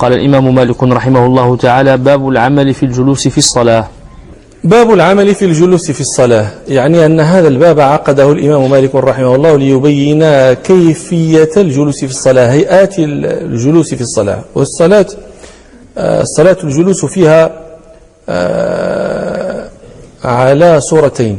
قال الإمام مالك رحمه الله تعالى: باب العمل في الجلوس في الصلاة. باب العمل في الجلوس في الصلاة، يعني أن هذا الباب عقده الإمام مالك رحمه الله ليبين كيفية الجلوس في الصلاة، هيئات الجلوس في الصلاة. والصلاة الجلوس فيها على صورتين: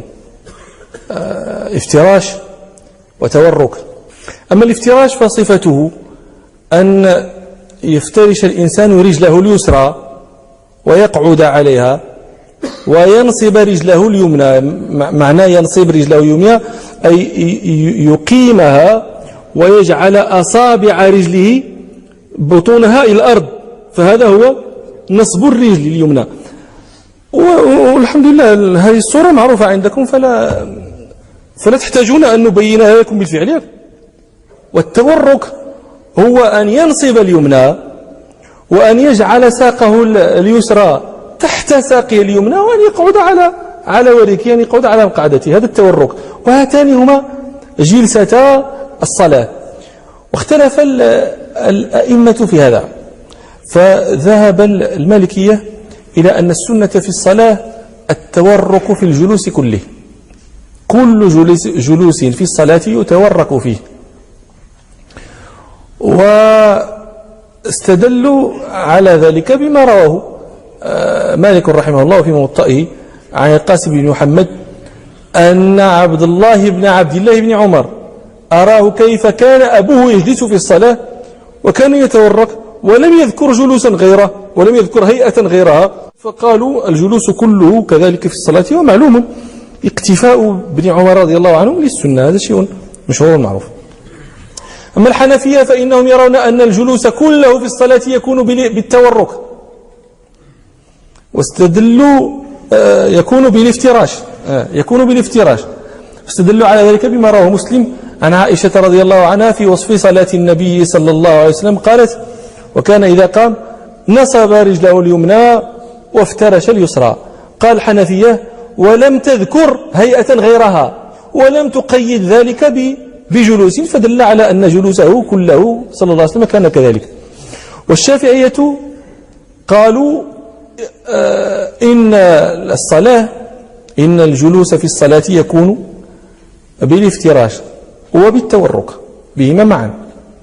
افتراش وتورك. أما الافتراش فصفته أن يفترش الإنسان رجله اليسرى ويقعد عليها وينصب رجله اليمنى. معنى ينصب رجله اليمنى أي يقيمها ويجعل أصابع رجله بطونها إلى الأرض، فهذا هو نصب الرجل اليمنى. والحمد لله هذه الصورة معروفة عندكم، فلا تحتاجون أن نبينها لكم بالفعل. والتورك هو أن ينصب اليمنى وأن يجعل ساقه اليسرى تحت ساقه اليمنى وأن يقعد على وركه، يعني يقعد على مقعدته. هذا التورك. وهاتان هما جلستا الصلاة. واختلف الأئمة في هذا، فذهب المالكية إلى أن السنة في الصلاة التورك في الجلوس كله. كل جلوس في الصلاة يتورك فيه. واستدلوا على ذلك بما رواه مالك رحمه الله في موطئه عن القاسم بن محمد أن عبد الله بن عمر أراه كيف كان أبوه يجلس في الصلاة وكان يتورك ولم يذكر جلوسا غيره ولم يذكر هيئة غيرها، فقالوا الجلوس كله كذلك في الصلاة. ومعلوم اقتفاء ابن عمر رضي الله عنه للسنة، هذا شيء مشهور معروف. أما الحنفية فإنهم يرون أن الجلوس كله في الصلاة يكون بالتورك، واستدلوا يكون بالافتراش. استدلوا على ذلك بما رواه مسلم عن عائشة رضي الله عنها في وصف صلاة النبي صلى الله عليه وسلم، قالت: وكان إذا قام نصب رجله اليمنى وافترش اليسرى. قال الحنفية: ولم تذكر هيئة غيرها ولم تقيد ذلك بجلوس، فدل على أن جلوسه كله صلى الله عليه وسلم كان كذلك. والشافعية قالوا إن الجلوس في الصلاة يكون بالافتراش وبالتورك بهما معا.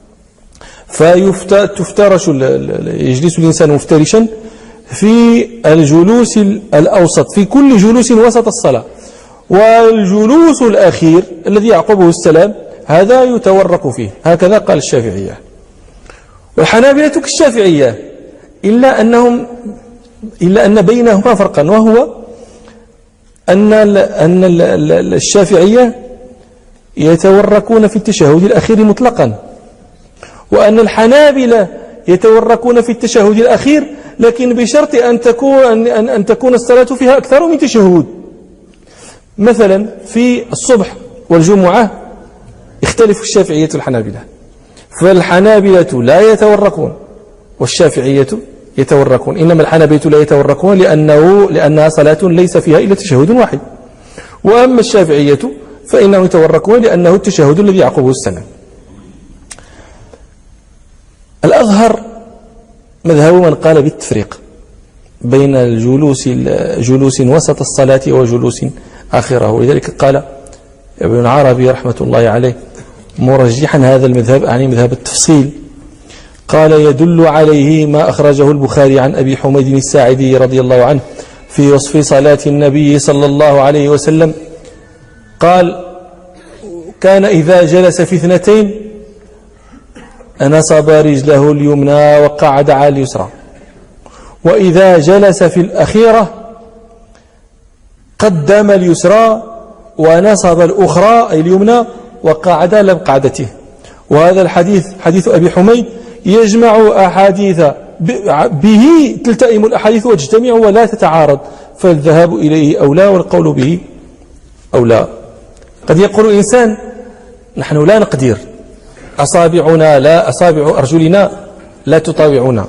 فيفترش يجلس الإنسان مفترشا في الجلوس الأوسط، في كل جلوس وسط الصلاة. والجلوس الأخير الذي يعقبه السلام هذا يتورك فيه، هكذا قال الشافعية. والحنابلة كالشافعية إلا أن بينهما فرقا، وهو أن الشافعية يتوركون في التشهد الأخير مطلقا، وأن الحنابلة يتوركون في التشهد الأخير لكن بشرط أن تكون الصلاة فيها أكثر من تشهد. مثلا في الصبح والجمعة يختلف الشافعية والحنابلة، فالحنابلة لا يتوركون والشافعية يتوركون. إنما الحنابلة لا يتوركون لأنها صلاة ليس فيها إلا تشهد واحد. وأما الشافعية فإنهم يتوركون لأنه التشهد الذي يعقبه السلام. الأظهر مذهب من قال بالتفريق بين جلوس وسط الصلاة وجلوس آخره، ولذلك قال ابن عربي رحمة الله عليه مرجحا هذا المذهب، يعني مذهب التفصيل، قال: يدل عليه ما أخرجه البخاري عن أبي حميد الساعدي رضي الله عنه في وصف صلاة النبي صلى الله عليه وسلم. قال: كان إذا جلس في اثنتين نصب رجله اليمنى وقعد على اليسرى، وإذا جلس في الأخيرة قدم اليسرى ونصب الأخرى أي اليمنى وقعد على مقعدته. وهذا الحديث حديث أبي حميد يجمع أحاديث به تلتئم الأحاديث وتجتمع ولا تتعارض، فالذهاب إليه أولى والقول به أولى. قد يقول إنسان: نحن لا نقدر، أصابع أرجلنا لا تطاوعنا،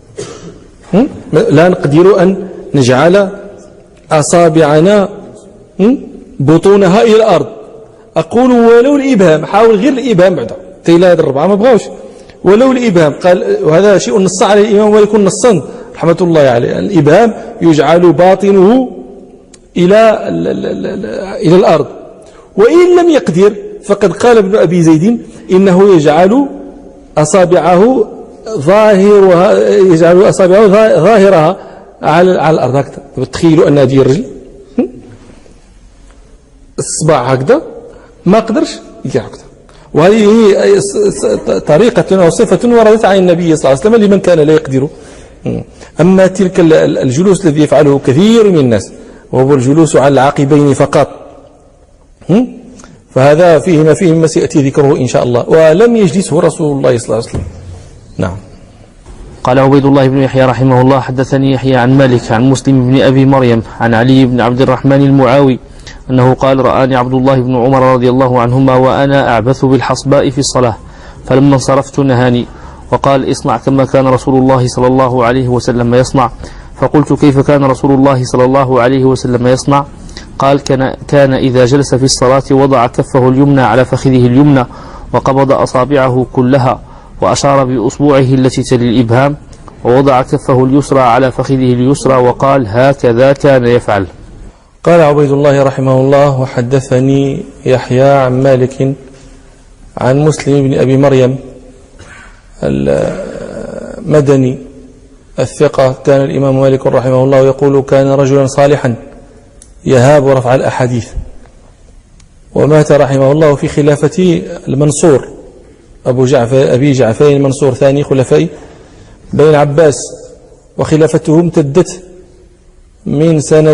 لا نقدر أن نجعل أصابعنا بطونها إلى الأرض. أقول ولو الإبهام، حاول غير الإبهام بعد تيلا هذا الربعة ما بغاوش، ولو الإبهام قال، وهذا شيء نص عليه الإمام مالك نصا رحمة الله عليه، الإبهام يجعل باطنه إلى الأرض، وإن لم يقدر فقد قال ابن أبي زيد إنه يجعل أصابعه ظاهرها على الأرض هكذا. تخيلوا أن هذه الرجل الصباع هكذا ما قدرش يدير هكذا، وهذه هي طريقة أو صفة وردت عن النبي صلى الله عليه وسلم لمن كان لا يقدر. أما تلك الجلوس الذي يفعله كثير من الناس وهو الجلوس على العقبين فقط، فهذا فيه ما سيأتي ذكره إن شاء الله، ولم يجلسه رسول الله صلى الله عليه وسلم. نعم. قال عبيد الله بن يحيى رحمه الله حدثني يحيى عن مالك عن مسلم بن أبي مريم عن علي بن عبد الرحمن المعاوي أنه قال رآني عبد الله بن عمر رضي الله عنهما وأنا أعبث بالحصباء في الصلاة، فلما انصرفت نهاني وقال اصنع كما كان رسول الله صلى الله عليه وسلم يصنع. فقلت كيف كان رسول الله صلى الله عليه وسلم يصنع؟ قال كان إذا جلس في الصلاة وضع كفه اليمنى على فخذه اليمنى وقبض أصابعه كلها وأشار بأصبعه التي تلي الإبهام ووضع كفه اليسرى على فخذه اليسرى وقال هكذا كان يفعل. قال عبيد الله رحمه الله وحدثني يحيى عن مالك عن مسلم بن أبي مريم المدني الثقة. كان الإمام مالك رحمه الله يقول كان رجلا صالحا يهاب رفع الأحاديث، ومات رحمه الله في خلافة المنصور أبي جعفر المنصور ثاني خلفاء بني العباس، وخلافته امتدت من سنة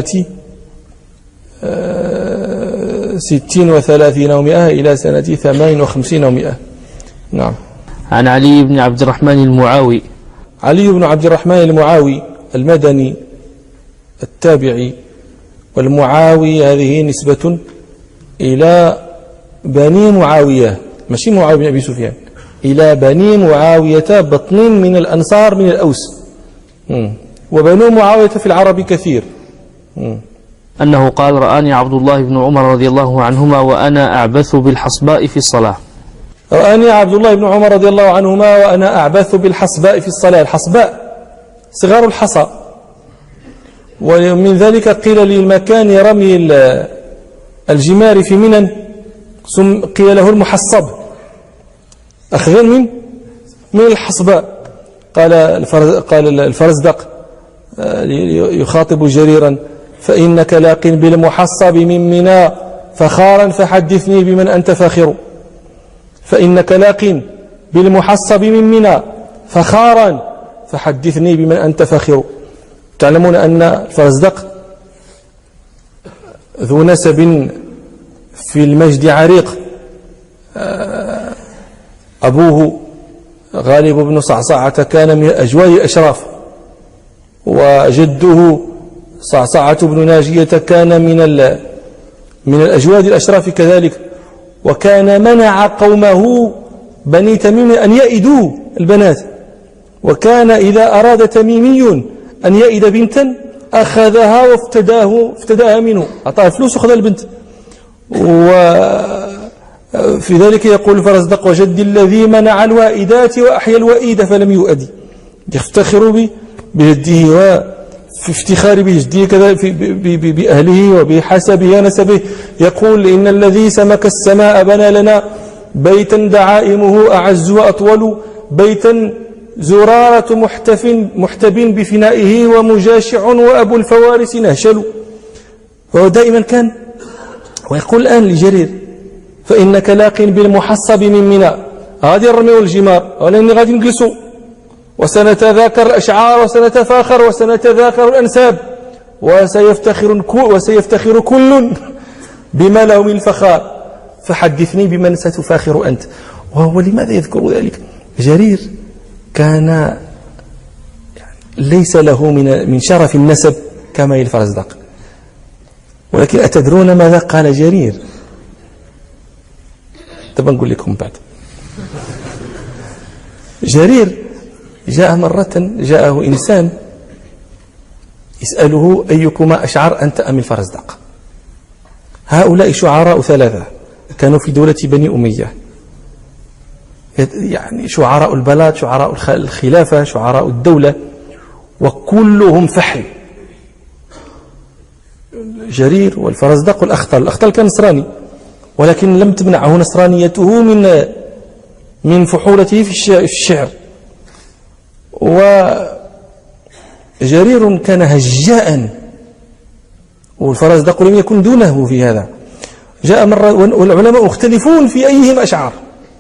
60 و30 و100 إلى سنة 58 و100. نعم. عن علي بن عبد الرحمن المعاوي. علي بن عبد الرحمن المعاوي المدني التابعي، والمعاوي هذه نسبة إلى بني معاوية، ماشي معاوية بن أبي سفيان، إلى بني معاوية بطن من الأنصار من الأوس، وبنو معاوية في العرب كثير. أنه قال رآني عبد الله بن عمر رضي الله عنهما وأنا أعبث بالحصباء في الصلاة. رآني عبد الله بن عمر رضي الله عنهما وأنا أعبث بالحصباء في الصلاة. الحصباء صغار الحصى، ومن ذلك قيل للمكان رمي الجمار في منى قيل له المحصب، أخذا من الحصباء. قال الفرزدق يخاطب جريرا فإنك لاق بالمحصب من منى فخارا فحدثني بمن أنت فاخر. فإنك لاق بالمحصب من منى فخارا فحدثني بمن أنت فاخر. تعلمون أن الفرزدق ذو نسب في المجد عريق، أبوه غالب بن صعصعة كان من أجواد الأشراف، وجده صعصعة بن ناجية كان من الأجواد الأشراف كذلك، وكان منع قومه بني تميم أن يئدوا البنات، وكان إذا أراد تميمي أن يئد بنتا أخذها وافتداها منه، أعطاها فلوس وأخذ البنت. وفي ذلك يقول الفرزدق وجد الذي منع الوائدات وأحيا الوائد فلم يؤدي، يفتخر بجده وفي افتخار بجده كذا بأهله وبحسبه ونسبه. يقول إن الذي سمك السماء بنى لنا بيتا دعائمه أعز وأطول، بيتا زرارة محتب بفنائه ومجاشع وأبو الفوارس نهشل. وهو دائما كان ويقول الآن لجرير فإنك لاق بالمحصب من منى، غادي نرميو الجمار ولاني غادي نجلسوا وسنتذاكر الأشعار وسنتفاخر وسنتذاكر الأنساب وسيفتخر كل بما له من الفخار، فحدثني بمن ستفاخر أنت. وهو لماذا يذكر ذلك؟ جرير كان ليس له من شرف النسب كما الفرزدق، ولكن أتدرون ماذا قال جرير؟ طب نقول لكم بعد. جرير جاءه إنسان يسأله أيكما أشعر أنت أم الفرزدق؟ هؤلاء شعراء ثلاثة كانوا في دولة بني أمية، يعني شعراء البلد، شعراء الخلافة، شعراء الدولة، وكلهم فحل. جرير والفرزدق والأخطل. الأخطل كان نصراني، ولكن لم تمنعه نصرانيته من فحولته في الشعر. وجرير كان هجاء، والفرزدق لم يكن دونه في هذا. جاء مرة والعلماء مختلفون في أيهم أشعار،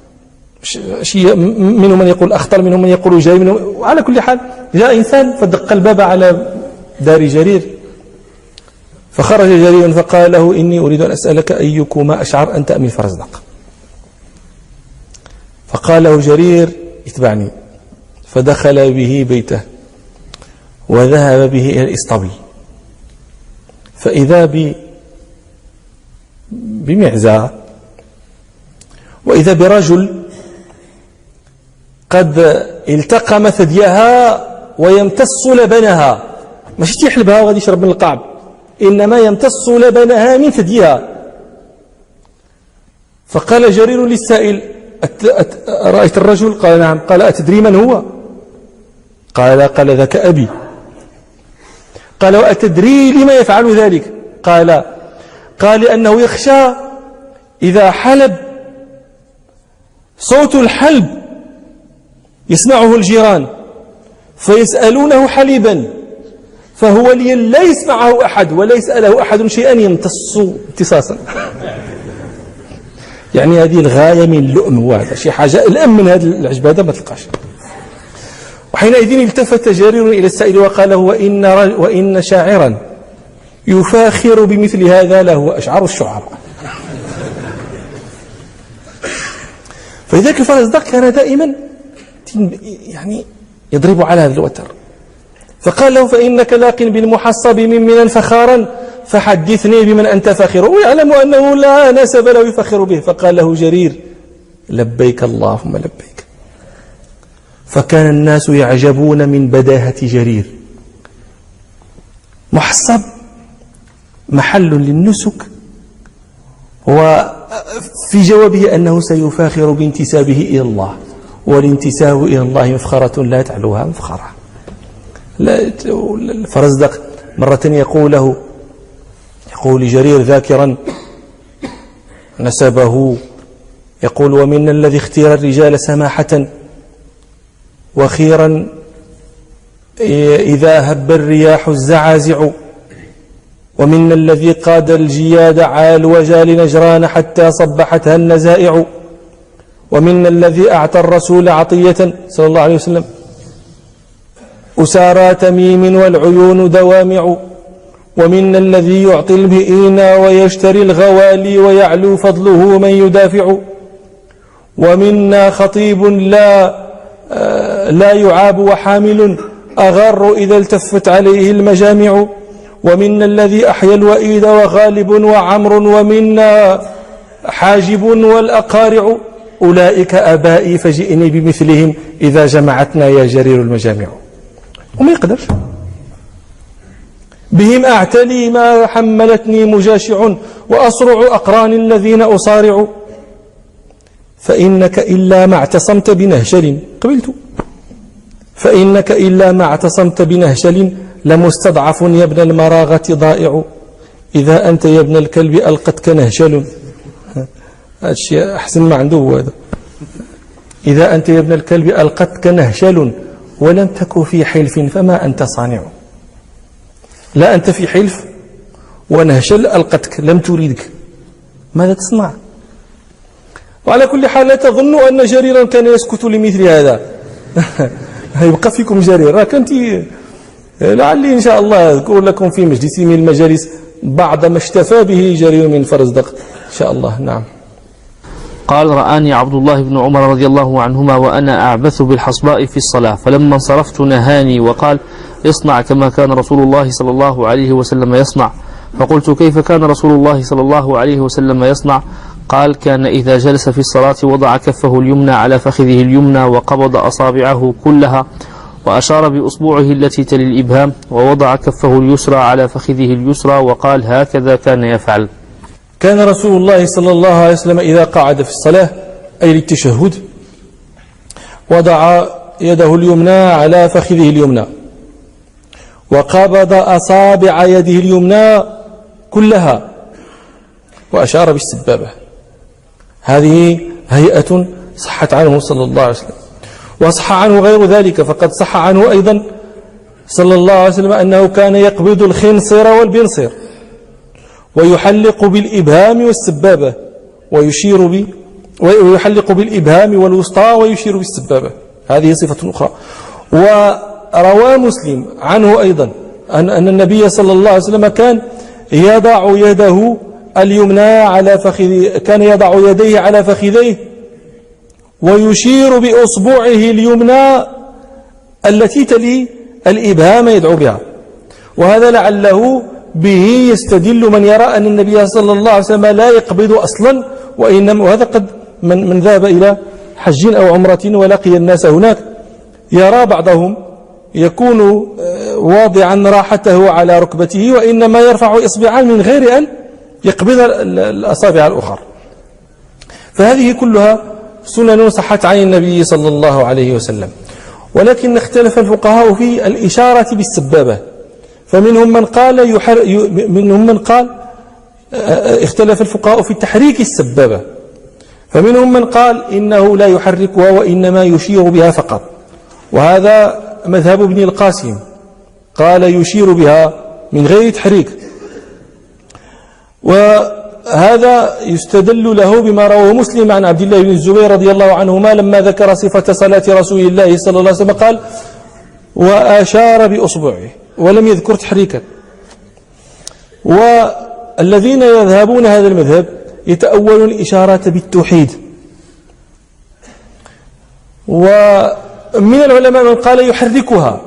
منهم من يقول أخطل، منهم من يقول جرير، منهم. على كل حال جاء إنسان فدق الباب على دار جرير، فخرج جرير فقال له: إني أريد أن أسألك أيكما أشعر أنت أم الفرزدق؟ فقال له جرير: اتبعني. فدخل به بيته وذهب به إلى الإسطبل، فإذا بمعزة، وإذا برجل قد التقم ثديها ويمتص لبنها، ماشي تيحلبها وغادي يشرب من القعب، إنما يمتص لبنها من ثديها. فقال جرير للسائل: رأيت الرجل؟ قال: نعم. قال: أتدري من هو؟ قال: ذاك أبي. قال: وأتدري لما يفعل ذلك؟ قال: لأنه يخشى إذا حلب صوت الحلب يسمعه الجيران فيسألونه حليبا، فهو لا يسمعه أحد ولا يسأله أحد شيئا يمتص امتصاصا. يعني هذه الغاية من اللؤم، وهذا شي حاجة الأم من هذه العجبة هذا ما تلقاش. وحينئذ التفت جرير إلى السائل وقال: وإن شاعرا يفاخر بمثل هذا له أشعار الشعراء. فلذلك الفرزدق كان دائما يعني يضرب على هذا الوتر. فقال له: فإنك لاق بالمحصب من منى فخارا، فحدثني بمن أنت فاخر. ويعلم أنه لا نسب له يفخر به. فقال له جرير: لبيك اللهم لبيك. فكان الناس يعجبون من بداهة جرير. محصب محل للنسك، وفي جوابه أنه سيفاخر بانتسابه إلى الله، والانتساب إلى الله مفخرة لا تعلوها مفخرة. الفرزدق مرة يقول لجرير ذاكرا نسبه، يقول: ومن الذي اختير الرجال سماحة، وخيرا إذا هب الرياح الزعازع، ومن الذي قاد الجياد عال وجال نجران حتى صبحتها النزائع، ومن الذي أعطى الرسول عطية صلى الله عليه وسلم أسارى تميم والعيون دوامع، ومن الذي يعطي البئين ويشتري الغوالي ويعلو فضله من يدافع، ومنا خطيب لا يعاب وحامل أغر إذا التفت عليه المجامع، ومنا الذي أحيا الوئيد وغالب وعمر، ومنا حاجب والأقارع، أولئك أبائي فجئني بمثلهم إذا جمعتنا يا جرير المجامع. وما يقدرش بهم أعتلي ما حملتني مجاشع، وأصرع أقران الذين أصارع، فإنك إلا ما اعتصمت بنهشل قبلت، فإنك إلا ما اعتصمت بنهشل لمستضعف يا ابن المراغة ضائع، إذا أنت يا ابن الكلب ألقتك نهشل. هذا الشيء أحسن ما عنده هذا. إذا أنت يا ابن الكلب ألقتك نهشل ولم تك في حلف فما أنت صانع. لا أنت في حلف ونهشل ألقتك لم تريدك، ماذا تصنع؟ وعلى كل حال لا تظن أن جريرا كان يسكت لمثل هذا. يبقى فيكم جرير. كنت لعلي إن شاء الله أذكر لكم في مجلس من المجالس بعض ما اشتفى به جرير من فرزدق إن شاء الله. نعم. قال: رآني عبد الله بن عمر رضي الله عنهما وأنا أعبث بالحصباء في الصلاة، فلما انصرفت نهاني وقال: اصنع كما كان رسول الله صلى الله عليه وسلم يصنع. فقلت: كيف كان رسول الله صلى الله عليه وسلم يصنع؟ قال: كان إذا جلس في الصلاة وضع كفه اليمنى على فخذه اليمنى وقبض أصابعه كلها وأشار بأصبعه التي تلي الإبهام، ووضع كفه اليسرى على فخذه اليسرى وقال: هكذا كان يفعل. كان رسول الله صلى الله عليه وسلم إذا قعد في الصلاة أي للتشهد وضع يده اليمنى على فخذه اليمنى وقبض أصابع يده اليمنى كلها وأشار بالسبابة. هذه هيئة صحت عنه صلى الله عليه وسلم. وصح عنه غير ذلك، فقد صح عنه أيضا صلى الله عليه وسلم أنه كان يقبض الخنصر والبنصر ويحلق بالإبهام والسبابة ويحلق بالإبهام والوسطى ويشير بالسبابة. هذه صفة أخرى. وروى مسلم عنه أيضا أن النبي صلى الله عليه وسلم كان يضع يده اليمنى على فخذه، كان يضع يديه على فخذيه ويشير بأصبعه اليمنى التي تلي الإبهام يدعو بها. وهذا لعله به يستدل من يرى أن النبي صلى الله عليه وسلم لا يقبض أصلا، وهذا قد من ذهب إلى حج أو عمرة ولقي الناس هناك يرى بعضهم يكون واضعا راحته على ركبته وإنما يرفع إصبعان من غير أن يقبض الأصابع الأخرى. فهذه كلها سنن صحت عن النبي صلى الله عليه وسلم. ولكن اختلف الفقهاء في الإشارة بالسبابة، فمنهم من قال اختلف الفقهاء في تحريك السبابة، فمنهم من قال إنه لا يحركها وإنما يشير بها فقط، وهذا مذهب ابن القاسم، قال يشير بها من غير تحريك. وهذا يستدل له بما رواه مسلم عن عبد الله بن الزبير رضي الله عنهما لما ذكر صفة صلاة رسول الله صلى الله عليه وسلم قال وأشار بأصبعه ولم يذكر تحريكا. والذين يذهبون هذا المذهب يتأولون الإشارة بالتوحيد، ومن العلماء من قال يحركها،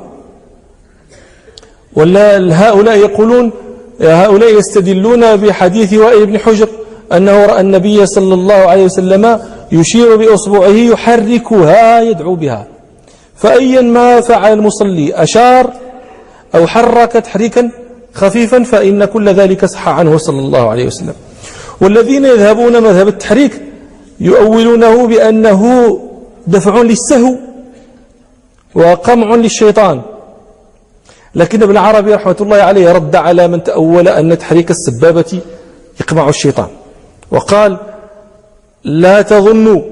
ولا هؤلاء يقولون هؤلاء يستدلون بحديث وائل بن حجر أنه رأى النبي صلى الله عليه وسلم يشير بأصبعه يحركها يدعو بها. فأيا ما فعل المصلي أشار أو حرك تحريكا خفيفا فإن كل ذلك صح عنه صلى الله عليه وسلم. والذين يذهبون مذهب التحريك يؤولونه بأنه دفع للسهو وقمع للشيطان، لكن ابن عربي رحمة الله عليه رد على من تأول أن تحريك السبابة يقمع الشيطان، وقال لا تظنوا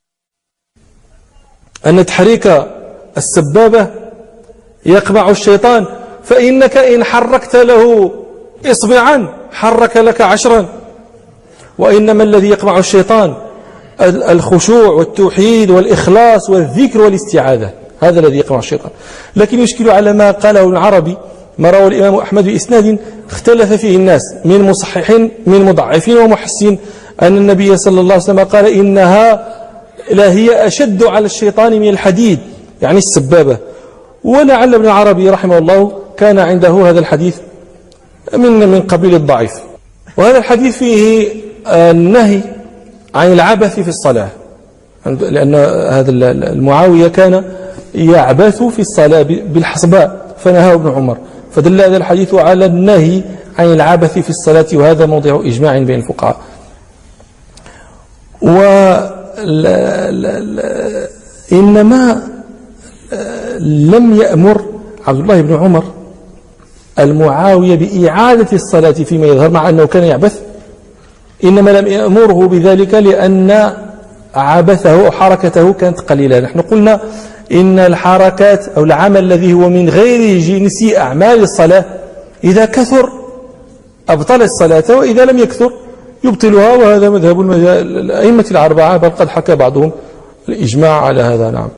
أن تحريك السبابة يقمع الشيطان، فإنك إن حركت له إصبعا حرك لك 10، وإنما الذي يقمع الشيطان الخشوع والتوحيد والإخلاص والذكر والاستعاذة، هذا الذي يقمع الشيطان. لكن يشكل على ما قاله ابن عربي ما روى الإمام أحمد بإسناد اختلف فيه الناس من مصححين من مضعفين ومحسين أن النبي صلى الله عليه وسلم قال إنها لا هي أشد على الشيطان من الحديد، يعني السبابة. ولعل ابن عربي رحمه الله كان عنده هذا الحديث من قبيل الضعيف. وهذا الحديث فيه النهي عن العبث في الصلاة، لأن هذا المعاوية كان يعبث في الصلاة بالحصباء فنهاه ابن عمر، فدل هذا الحديث على النهي عن العبث في الصلاة، وهذا موضع إجماع بين الفقهاء. إنما لم يأمر عبد الله بن عمر المعاوية بإعادة الصلاة فيما يظهر مع أنه كان يعبث، إنما لم يأمره بذلك لأن عبثه أو حركته كانت قليلة. نحن قلنا إن الحركات أو العمل الذي هو من غير جنس أعمال الصلاة إذا كثر أبطل الصلاة، وإذا لم يكثر يبطلها، وهذا مذهب الأئمة الأربعة، بل قد حكى بعضهم الإجماع على هذا. نعم.